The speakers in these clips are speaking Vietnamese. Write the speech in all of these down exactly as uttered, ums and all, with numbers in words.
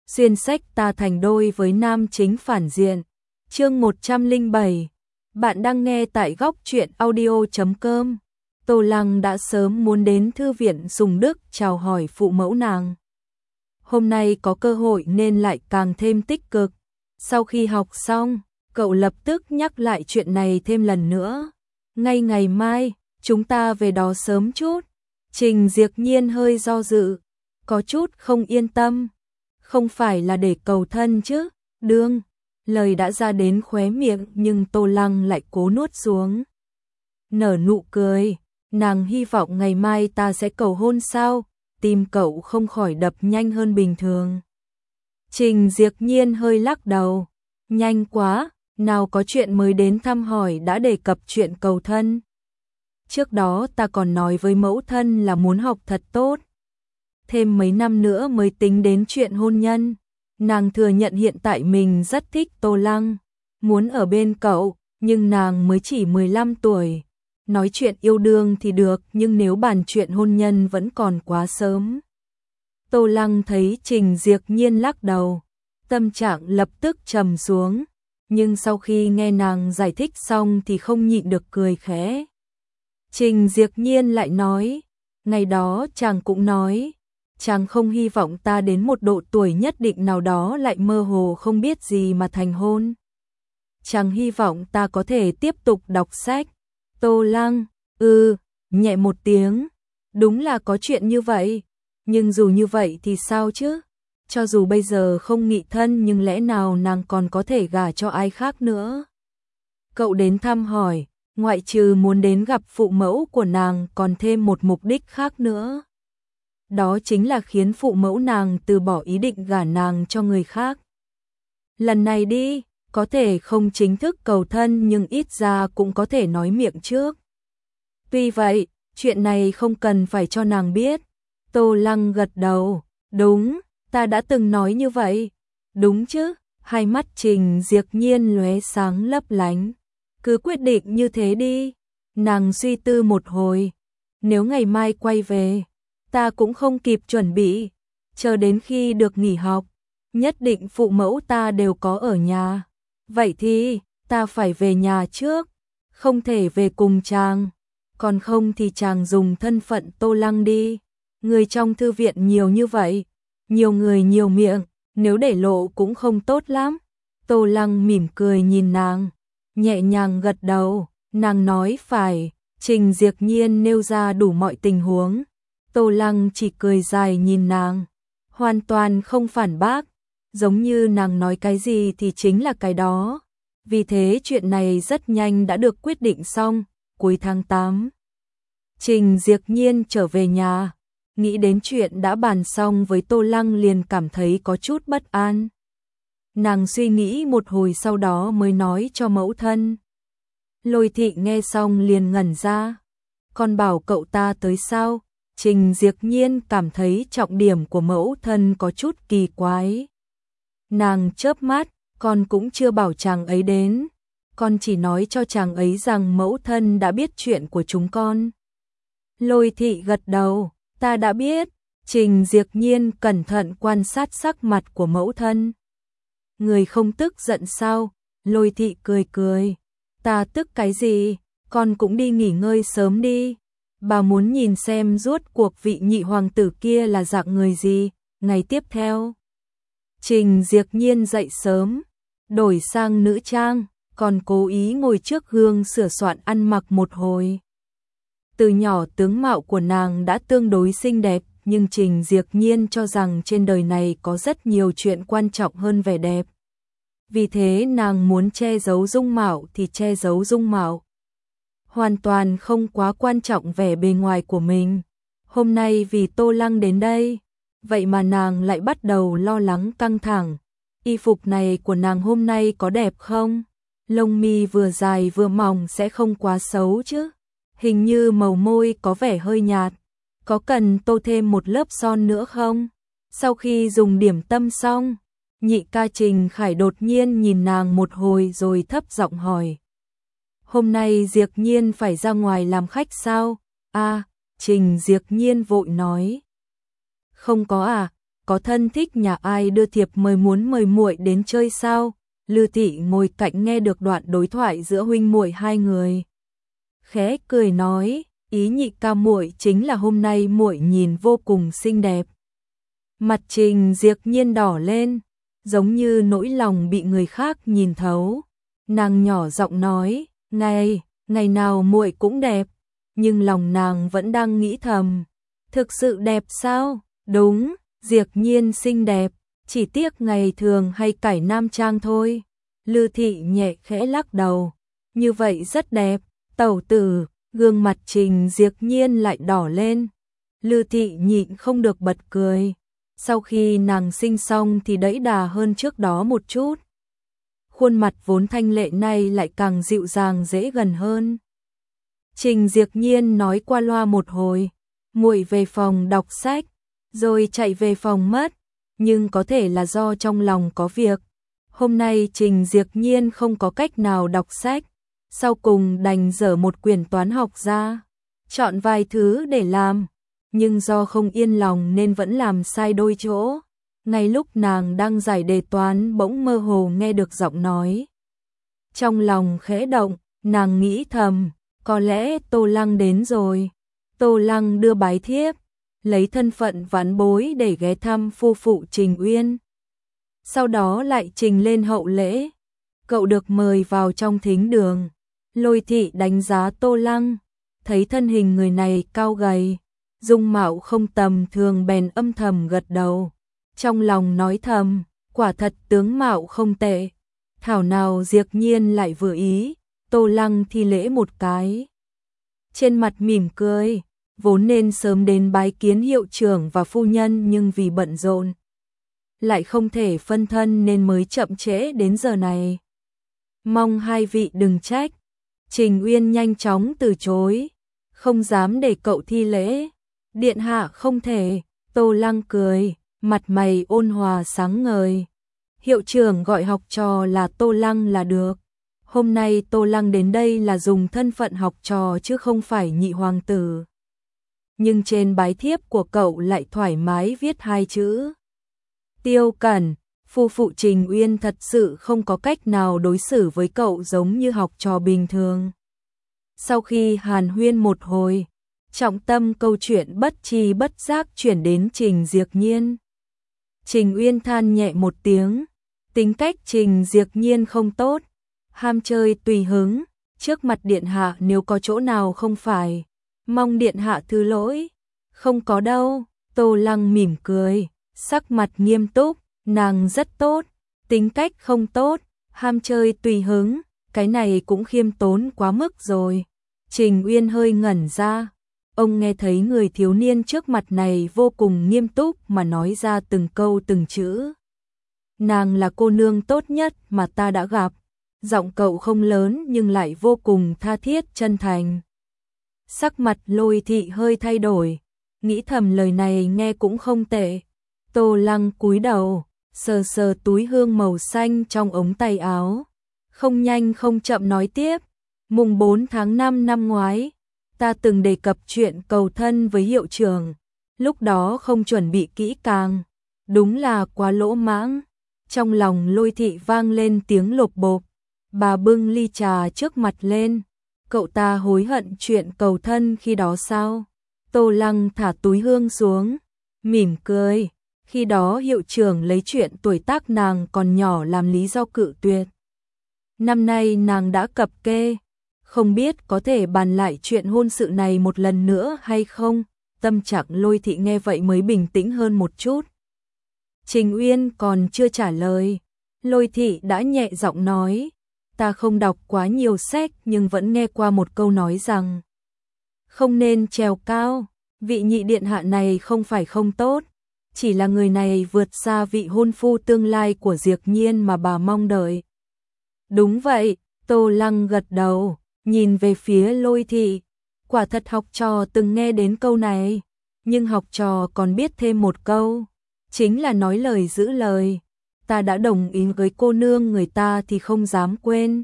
xuyên sách ta thành đôi với nam chính phản diện. Chương một trăm lẻ bảy. Bạn đang nghe tại góc truyện audio chấm com. Tô Lăng đã sớm muốn đến thư viện Sùng Đức chào hỏi phụ mẫu nàng. Hôm nay có cơ hội nên lại càng thêm tích cực. Sau khi học xong, cậu lập tức nhắc lại chuyện này thêm lần nữa. Ngay ngày mai, chúng ta về đó sớm chút. Trình Diệp Nhiên hơi do dự, có chút không yên tâm. Không phải là để cầu thân chứ, đương. Lời đã ra đến khóe miệng nhưng Tô Lăng lại cố nuốt xuống. Nở nụ cười, nàng hy vọng ngày mai ta sẽ cầu hôn sao, tim cậu không khỏi đập nhanh hơn bình thường. Trình Diệp Nhiên hơi lắc đầu, nhanh quá, nào có chuyện mới đến thăm hỏi đã đề cập chuyện cầu thân. Trước đó ta còn nói với mẫu thân là muốn học thật tốt. Thêm mấy năm nữa mới tính đến chuyện hôn nhân. Nàng thừa nhận hiện tại mình rất thích Tô Lăng, muốn ở bên cậu, nhưng nàng mới chỉ mười lăm tuổi. Nói chuyện yêu đương thì được, nhưng nếu bàn chuyện hôn nhân vẫn còn quá sớm. Tô Lăng thấy Trình Diệp Nhiên lắc đầu, tâm trạng lập tức trầm xuống, nhưng sau khi nghe nàng giải thích xong thì không nhịn được cười khẽ. Trình Diệp Nhiên lại nói, ngày đó chàng cũng nói, chàng không hy vọng ta đến một độ tuổi nhất định nào đó lại mơ hồ không biết gì mà thành hôn. Chàng hy vọng ta có thể tiếp tục đọc sách. Tô Lăng, ừ, nhẹ một tiếng, đúng là có chuyện như vậy, nhưng dù như vậy thì sao chứ? Cho dù bây giờ không nghị thân nhưng lẽ nào nàng còn có thể gả cho ai khác nữa? Cậu đến thăm hỏi, ngoại trừ muốn đến gặp phụ mẫu của nàng còn thêm một mục đích khác nữa. Đó chính là khiến phụ mẫu nàng từ bỏ ý định gả nàng cho người khác. Lần này đi, có thể không chính thức cầu thân nhưng ít ra cũng có thể nói miệng trước. Tuy vậy, chuyện này không cần phải cho nàng biết. Tô Lăng gật đầu, đúng, ta đã từng nói như vậy. Đúng chứ, hai mắt Trình Diệp Nhiên lóe sáng lấp lánh. Cứ quyết định như thế đi. Nàng suy tư một hồi, nếu ngày mai quay về, ta cũng không kịp chuẩn bị, chờ đến khi được nghỉ học, nhất định phụ mẫu ta đều có ở nhà. Vậy thì, ta phải về nhà trước, không thể về cùng chàng, còn không thì chàng dùng thân phận Tô Lăng đi. Người trong thư viện nhiều như vậy, nhiều người nhiều miệng, nếu để lộ cũng không tốt lắm. Tô Lăng mỉm cười nhìn nàng, nhẹ nhàng gật đầu, nàng nói phải. Trình Diệp Nhiên nêu ra đủ mọi tình huống. Tô Lăng chỉ cười dài nhìn nàng, hoàn toàn không phản bác, giống như nàng nói cái gì thì chính là cái đó. Vì thế chuyện này rất nhanh đã được quyết định xong. Cuối tháng tám, Trình Diệp Nhiên trở về nhà, nghĩ đến chuyện đã bàn xong với Tô Lăng liền cảm thấy có chút bất an. Nàng suy nghĩ một hồi sau đó mới nói cho mẫu thân. Lôi Thị nghe xong liền ngẩn ra, con bảo cậu ta tới sao? Trình Diệp Nhiên cảm thấy trọng điểm của mẫu thân có chút kỳ quái. Nàng chớp mắt, con cũng chưa bảo chàng ấy đến, con chỉ nói cho chàng ấy rằng mẫu thân đã biết chuyện của chúng con. Lôi Thị gật đầu, ta đã biết. Trình Diệp Nhiên cẩn thận quan sát sắc mặt của mẫu thân. Người không tức giận sao? Lôi Thị cười cười, ta tức cái gì, con cũng đi nghỉ ngơi sớm đi. Bà muốn nhìn xem rốt cuộc vị nhị hoàng tử kia là dạng người gì. Ngày tiếp theo, Trình Diệp Nhiên dậy sớm, đổi sang nữ trang, còn cố ý ngồi trước gương sửa soạn ăn mặc một hồi. Từ nhỏ tướng mạo của nàng đã tương đối xinh đẹp, nhưng Trình Diệp Nhiên cho rằng trên đời này có rất nhiều chuyện quan trọng hơn vẻ đẹp. Vì thế nàng muốn che giấu dung mạo thì che giấu dung mạo, hoàn toàn không quá quan trọng vẻ bề ngoài của mình. Hôm nay vì Tô Lăng đến đây, vậy mà nàng lại bắt đầu lo lắng căng thẳng. Y phục này của nàng hôm nay có đẹp không? Lông mi vừa dài vừa mỏng sẽ không quá xấu chứ? Hình như màu môi có vẻ hơi nhạt, có cần tô thêm một lớp son nữa không? Sau khi dùng điểm tâm xong, nhị ca Trình Khải đột nhiên nhìn nàng một hồi rồi thấp giọng hỏi. Hôm nay Diệp Nhiên phải ra ngoài làm khách sao? À, Trình Diệp Nhiên vội nói. Không có à, có thân thích nhà ai đưa thiệp mời muốn mời muội đến chơi sao? Lư Thị ngồi cạnh nghe được đoạn đối thoại giữa huynh muội hai người, khẽ cười nói, ý nhị ca muội chính là hôm nay muội nhìn vô cùng xinh đẹp. Mặt Trình Diệp Nhiên đỏ lên, giống như nỗi lòng bị người khác nhìn thấu. Nàng nhỏ giọng nói, ngày, ngày nào muội cũng đẹp, nhưng lòng nàng vẫn đang nghĩ thầm, thực sự đẹp sao? Đúng, Diệp Nhiên xinh đẹp, chỉ tiếc ngày thường hay cải nam trang thôi. Lư Thị nhẹ khẽ lắc đầu, như vậy rất đẹp. Tẩu tử, gương mặt Trình Diệp Nhiên lại đỏ lên. Lư Thị nhịn không được bật cười. Sau khi nàng sinh xong thì đẫy đà hơn trước đó một chút. Khuôn mặt vốn thanh lệ này lại càng dịu dàng dễ gần hơn. Trình Diệp Nhiên nói qua loa một hồi, muội về phòng đọc sách, rồi chạy về phòng mất, nhưng có thể là do trong lòng có việc. Hôm nay Trình Diệp Nhiên không có cách nào đọc sách, sau cùng đành dở một quyển toán học ra, chọn vài thứ để làm, nhưng do không yên lòng nên vẫn làm sai đôi chỗ. Ngay lúc nàng đang giải đề toán bỗng mơ hồ nghe được giọng nói. Trong lòng khẽ động, nàng nghĩ thầm, có lẽ Tô Lăng đến rồi. Tô Lăng đưa bái thiếp, lấy thân phận vãn bối để ghé thăm phu phụ Trình Uyên. Sau đó lại trình lên hậu lễ. Cậu được mời vào trong thính đường. Lôi Thị đánh giá Tô Lăng, thấy thân hình người này cao gầy, dung mạo không tầm thường bèn âm thầm gật đầu. Trong lòng nói thầm, quả thật tướng mạo không tệ. Thảo nào Diệp Nhiên lại vừa ý. Tô Lăng thi lễ một cái, trên mặt mỉm cười, vốn nên sớm đến bái kiến hiệu trưởng và phu nhân nhưng vì bận rộn, lại không thể phân thân nên mới chậm trễ đến giờ này. Mong hai vị đừng trách. Trình Uyên nhanh chóng từ chối, không dám để cậu thi lễ. Điện hạ không thể. Tô Lăng cười, mặt mày ôn hòa sáng ngời. Hiệu trưởng gọi học trò là Tô Lăng là được. Hôm nay Tô Lăng đến đây là dùng thân phận học trò chứ không phải nhị hoàng tử. Nhưng trên bái thiếp của cậu lại thoải mái viết hai chữ Tiêu Cẩn. Phu phụ Trình Uyên thật sự không có cách nào đối xử với cậu giống như học trò bình thường. Sau khi hàn huyên một hồi, trọng tâm câu chuyện bất tri bất giác chuyển đến Trình Diệp Nhiên. Trình Uyên than nhẹ một tiếng, tính cách Trình Diệp Nhiên không tốt, ham chơi tùy hứng, trước mặt điện hạ nếu có chỗ nào không phải, mong điện hạ thứ lỗi. Không có đâu. Tô Lăng mỉm cười, sắc mặt nghiêm túc, nàng rất tốt, tính cách không tốt, ham chơi tùy hứng, cái này cũng khiêm tốn quá mức rồi. Trình Uyên hơi ngẩn ra, ông nghe thấy người thiếu niên trước mặt này vô cùng nghiêm túc mà nói ra từng câu từng chữ. Nàng là cô nương tốt nhất mà ta đã gặp. Giọng cậu không lớn nhưng lại vô cùng tha thiết chân thành. Sắc mặt Lôi Thị hơi thay đổi, nghĩ thầm lời này nghe cũng không tệ. Tô Lăng cúi đầu, sờ sờ túi hương màu xanh trong ống tay áo, không nhanh không chậm nói tiếp. Mùng bốn tháng năm năm ngoái, ta từng đề cập chuyện cầu thân với hiệu trưởng, lúc đó không chuẩn bị kỹ càng, đúng là quá lỗ mãng. Trong lòng Lôi Thị vang lên tiếng lộp bộp, bà bưng ly trà trước mặt lên. Cậu ta hối hận chuyện cầu thân khi đó sao? Tô Lăng thả túi hương xuống, mỉm cười. Khi đó hiệu trưởng lấy chuyện tuổi tác nàng còn nhỏ làm lý do cự tuyệt. Năm nay nàng đã cập kê, không biết có thể bàn lại chuyện hôn sự này một lần nữa hay không. Tâm trạng Lôi Thị nghe vậy mới bình tĩnh hơn một chút. Trình Uyên còn chưa trả lời, Lôi Thị đã nhẹ giọng nói, ta không đọc quá nhiều sách nhưng vẫn nghe qua một câu nói rằng không nên trèo cao. Vị nhị điện hạ này không phải không tốt, chỉ là người này vượt xa vị hôn phu tương lai của Diệp Nhiên mà bà mong đợi. Đúng vậy. Tô Lăng gật đầu, nhìn về phía Lôi Thị. Quả thật học trò từng nghe đến câu này, nhưng học trò còn biết thêm một câu, chính là nói lời giữ lời. Ta đã đồng ý với cô nương người ta thì không dám quên.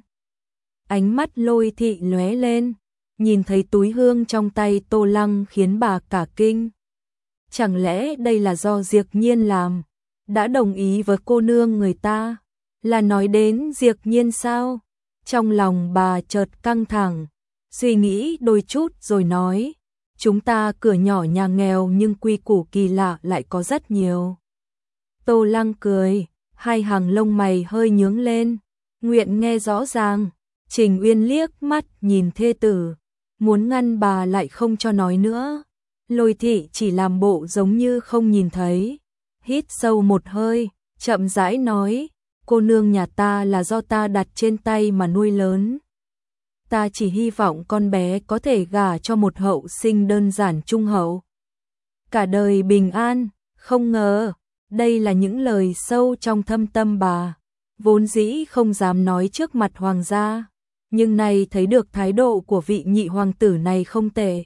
Ánh mắt Lôi Thị lóe lên, nhìn thấy túi hương trong tay Tô Lăng khiến bà cả kinh. chẳng lẽ đây là do Diệp Nhiên làm, đã đồng ý với cô nương người ta, là nói đến Diệp Nhiên sao? Trong lòng bà chợt căng thẳng, suy nghĩ đôi chút rồi nói, chúng ta cửa nhỏ nhà nghèo nhưng quy củ kỳ lạ lại có rất nhiều. Tô Lăng cười, hai hàng lông mày hơi nhướng lên, nguyện nghe rõ ràng. Trình Uyên liếc mắt nhìn thê tử, muốn ngăn bà lại không cho nói nữa. Lôi Thị chỉ làm bộ giống như không nhìn thấy, hít sâu một hơi, chậm rãi nói, cô nương nhà ta là do ta đặt trên tay mà nuôi lớn. Ta chỉ hy vọng con bé có thể gả cho một hậu sinh đơn giản trung hậu, cả đời bình an. Không ngờ, đây là những lời sâu trong thâm tâm bà, vốn dĩ không dám nói trước mặt hoàng gia, nhưng nay thấy được thái độ của vị nhị hoàng tử này không tệ,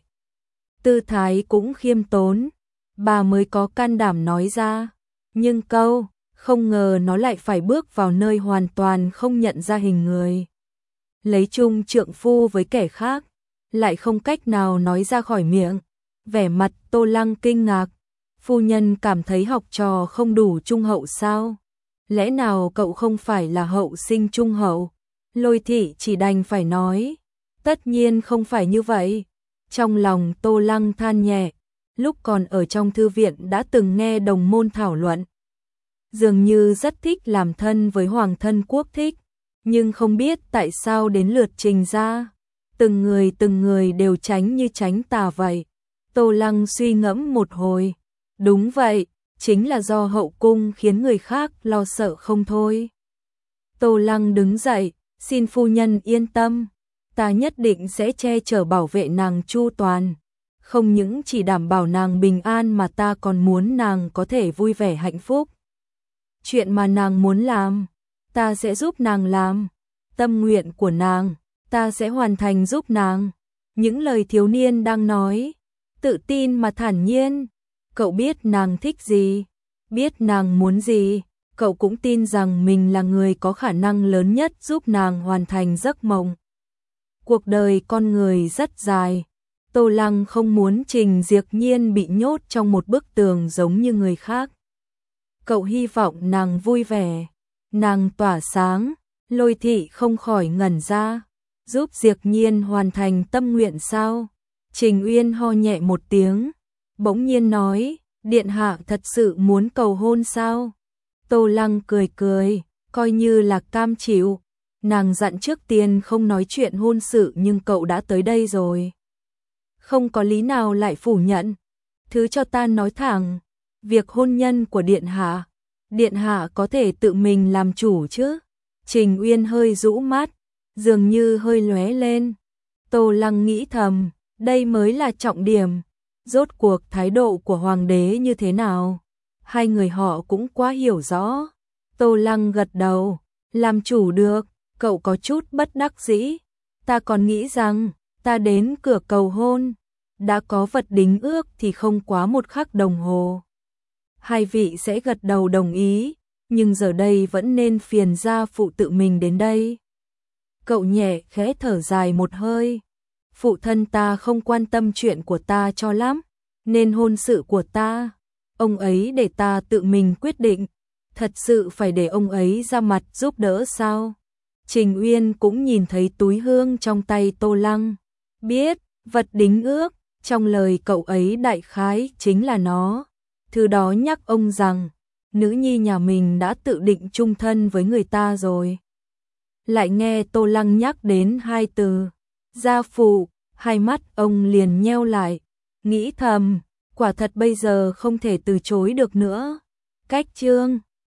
tư thái cũng khiêm tốn, bà mới có can đảm nói ra. Nhưng câu, không ngờ nó lại phải bước vào nơi hoàn toàn không nhận ra hình người, lấy chung trượng phu với kẻ khác, lại không cách nào nói ra khỏi miệng. Vẻ mặt Tô Lăng kinh ngạc, phu nhân cảm thấy học trò không đủ trung hậu sao? Lẽ nào cậu không phải là hậu sinh trung hậu? Lôi Thị chỉ đành phải nói, tất nhiên không phải như vậy. Trong lòng Tô Lăng than nhẹ, lúc còn ở trong thư viện đã từng nghe đồng môn thảo luận, dường như rất thích làm thân với hoàng thân quốc thích, nhưng không biết tại sao đến lượt Trình ra, từng người từng người đều tránh như tránh tà vậy. Tô Lăng suy ngẫm một hồi, đúng vậy, chính là do hậu cung khiến người khác lo sợ không thôi. Tô Lăng đứng dậy, xin phu nhân yên tâm, ta nhất định sẽ che chở bảo vệ nàng chu toàn, không những chỉ đảm bảo nàng bình an mà ta còn muốn nàng có thể vui vẻ hạnh phúc. Chuyện mà nàng muốn làm, ta sẽ giúp nàng làm, tâm nguyện của nàng, ta sẽ hoàn thành giúp nàng. Những lời thiếu niên đang nói, tự tin mà thản nhiên. Cậu biết nàng thích gì, biết nàng muốn gì, cậu cũng tin rằng mình là người có khả năng lớn nhất giúp nàng hoàn thành giấc mộng. Cuộc đời con người rất dài, Tô Lăng không muốn Trình Diệp Nhiên bị nhốt trong một bức tường giống như người khác. Cậu hy vọng nàng vui vẻ, nàng tỏa sáng. Lôi Thị không khỏi ngẩn ra, giúp Diệp Nhiên hoàn thành tâm nguyện sao? Trình Uyên ho nhẹ một tiếng, bỗng nhiên nói, điện hạ thật sự muốn cầu hôn sao? Tô Lăng cười cười, coi như là cam chịu. Nàng dặn trước tiên không nói chuyện hôn sự nhưng cậu đã tới đây rồi, không có lý nào lại phủ nhận. Thứ cho ta nói thẳng, việc hôn nhân của điện hạ, điện hạ có thể tự mình làm chủ chứ? Trình Uyên hơi rũ mắt, dường như hơi lóe lên. Tô Lăng nghĩ thầm, đây mới là trọng điểm. Rốt cuộc thái độ của hoàng đế như thế nào? Hai người họ cũng quá hiểu rõ. Tô Lăng gật đầu, làm chủ được. Cậu có chút bất đắc dĩ. Ta còn nghĩ rằng, ta đến cửa cầu hôn, đã có vật đính ước thì không quá một khắc đồng hồ, hai vị sẽ gật đầu đồng ý, nhưng giờ đây vẫn nên phiền gia phụ tự mình đến đây. Cậu nhẹ khẽ thở dài một hơi. Phụ thân ta không quan tâm chuyện của ta cho lắm, nên hôn sự của ta, ông ấy để ta tự mình quyết định. Thật sự phải để ông ấy ra mặt giúp đỡ sao? Trình Uyên cũng nhìn thấy túi hương trong tay Tô Lăng, biết, vật đính ước, trong lời cậu ấy đại khái chính là nó. Thứ đó nhắc ông rằng, nữ nhi nhà mình đã tự định chung thân với người ta rồi. Lại nghe Tô Lăng nhắc đến hai từ, gia phụ, hai mắt ông liền nheo lại, nghĩ thầm, quả thật bây giờ không thể từ chối được nữa. Cách chương